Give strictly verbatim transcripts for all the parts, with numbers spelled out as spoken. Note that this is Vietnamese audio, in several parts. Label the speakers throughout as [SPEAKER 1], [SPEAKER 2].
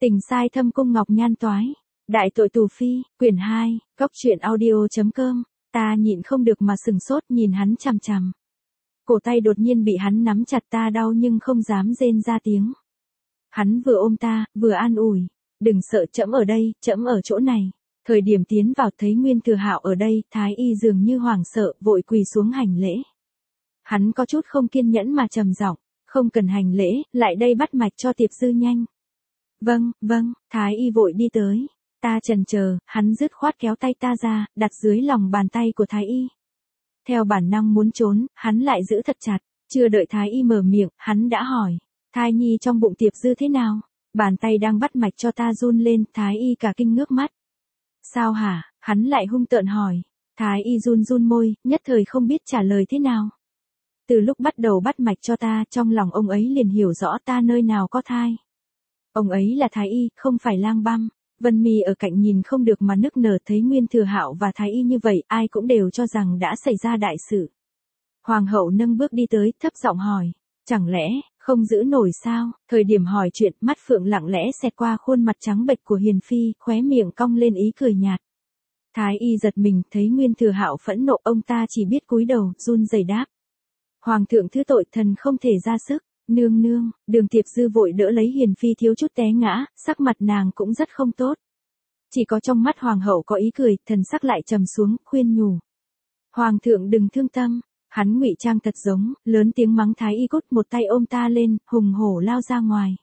[SPEAKER 1] Tình sai thâm cung ngọc nhan toái. Đại tội tù phi, quyển hai, cốc truyện audio.com. Ta nhịn không được mà sừng sốt nhìn hắn chằm chằm. Cổ tay đột nhiên bị hắn nắm chặt, ta đau nhưng không dám rên ra tiếng. Hắn vừa ôm ta, vừa an ủi. Đừng sợ, trẫm ở đây, trẫm ở chỗ này. Thời điểm tiến vào thấy Nguyên Thừa Hạo ở đây, Thái Y dường như hoảng sợ, vội quỳ xuống hành lễ. Hắn có chút không kiên nhẫn mà trầm giọng, không cần hành lễ, lại đây bắt mạch cho Tiệp Dư nhanh. Vâng, vâng, Thái Y vội đi tới. Ta chần chờ, hắn dứt khoát kéo tay ta ra, đặt dưới lòng bàn tay của Thái Y. Theo bản năng muốn trốn, hắn lại giữ thật chặt, chưa đợi Thái Y mở miệng, hắn đã hỏi, thai nhi trong bụng Tiệp Dư thế nào? Bàn tay đang bắt mạch cho ta run lên, Thái Y cả kinh ngước mắt. Sao hả? Hắn lại hung tợn hỏi. Thái Y run run môi, nhất thời không biết trả lời thế nào. Từ lúc bắt đầu bắt mạch cho ta, trong lòng ông ấy liền hiểu rõ ta nơi nào có thai. Ông ấy là Thái Y, không phải lang băm. Vân Mi ở cạnh nhìn không được mà nức nở, thấy Nguyên Thừa Hạo và Thái Y như vậy, ai cũng đều cho rằng đã xảy ra đại sự. Hoàng hậu nâng bước đi tới, thấp giọng hỏi, chẳng lẽ, không giữ nổi sao? Thời điểm hỏi chuyện, mắt phượng lặng lẽ xẹt qua khuôn mặt trắng bệch của Hiền Phi, khóe miệng cong lên ý cười nhạt. Thái Y giật mình, thấy Nguyên Thừa Hạo phẫn nộ, ông ta chỉ biết cúi đầu, run rẩy đáp. Hoàng thượng thứ tội, thần không thể ra sức. Nương nương, Đường Tiệp Dư vội đỡ lấy Hiền Phi thiếu chút té ngã, sắc mặt nàng cũng rất không tốt. Chỉ có trong mắt hoàng hậu có ý cười, thần sắc lại trầm xuống, khuyên nhủ. Hoàng thượng đừng thương tâm, hắn ngụy trang thật giống, lớn tiếng mắng Thái Y cút, một tay ôm ta lên, hùng hổ lao ra ngoài.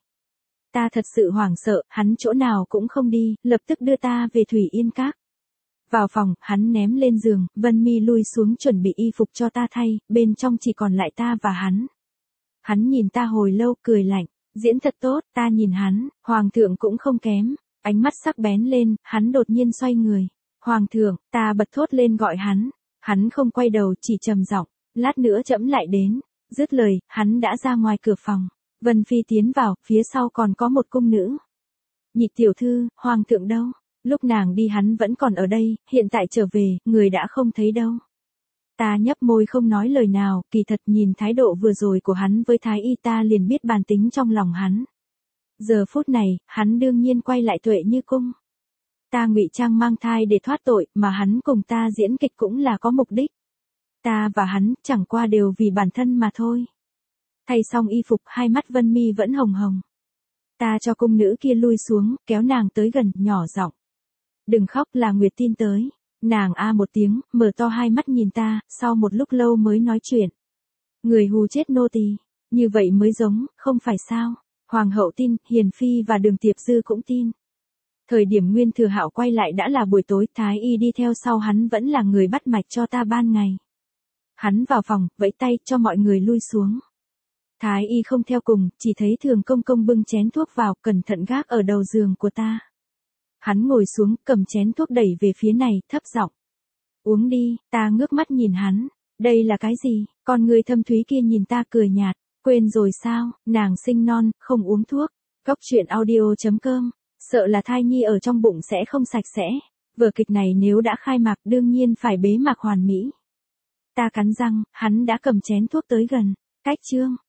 [SPEAKER 1] Ta thật sự hoảng sợ, hắn chỗ nào cũng không đi, lập tức đưa ta về Thủy Yên Các. Vào phòng, hắn ném lên giường, Vân Mi lui xuống chuẩn bị y phục cho ta thay, bên trong chỉ còn lại ta và hắn. Hắn nhìn ta hồi lâu, cười lạnh, diễn thật tốt, ta nhìn hắn, hoàng thượng cũng không kém, ánh mắt sắc bén lên, hắn đột nhiên xoay người. Hoàng thượng, ta bật thốt lên gọi hắn, hắn không quay đầu, chỉ trầm giọng, lát nữa trẫm lại đến. Dứt lời, hắn đã ra ngoài cửa phòng. Vân Phi tiến vào, phía sau còn có một cung nữ. Nhị tiểu thư, hoàng thượng đâu? Lúc nàng đi hắn vẫn còn ở đây, hiện tại trở về, người đã không thấy đâu. Ta nhấp môi không nói lời nào, kỳ thật nhìn thái độ vừa rồi của hắn với Thái Y ta liền biết bản tính trong lòng hắn. Giờ phút này, hắn đương nhiên quay lại Tuệ Như cung. Ta ngụy trang mang thai để thoát tội, mà hắn cùng ta diễn kịch cũng là có mục đích. Ta và hắn, chẳng qua đều vì bản thân mà thôi. Thay xong y phục, hai mắt Vân Mi vẫn hồng hồng. Ta cho cung nữ kia lui xuống, kéo nàng tới gần, nhỏ giọng. Đừng khóc, là Nguyệt tin tới. Nàng a một tiếng, mở to hai mắt nhìn ta, sau một lúc lâu mới nói chuyện. Người hù chết nô tỳ, như vậy mới giống, không phải sao? Hoàng hậu tin, Hiền Phi và Đường Tiệp Dư cũng tin. Thời điểm Nguyên Thừa Hạo quay lại đã là buổi tối, Thái Y đi theo sau hắn vẫn là người bắt mạch cho ta ban ngày. Hắn vào phòng, vẫy tay cho mọi người lui xuống. Thái Y không theo cùng, chỉ thấy Thường Công Công bưng chén thuốc vào, cẩn thận gác ở đầu giường của ta. Hắn ngồi xuống, cầm chén thuốc đẩy về phía này, thấp giọng. Uống đi, ta ngước mắt nhìn hắn. Đây là cái gì? Con người thâm thúy kia nhìn ta cười nhạt. Quên rồi sao, nàng sinh non, không uống thuốc. Cốc truyện audio.com. Sợ là thai nhi ở trong bụng sẽ không sạch sẽ. Vở kịch này nếu đã khai mạc đương nhiên phải bế mạc hoàn mỹ. Ta cắn răng, hắn đã cầm chén thuốc tới gần. Cách chương.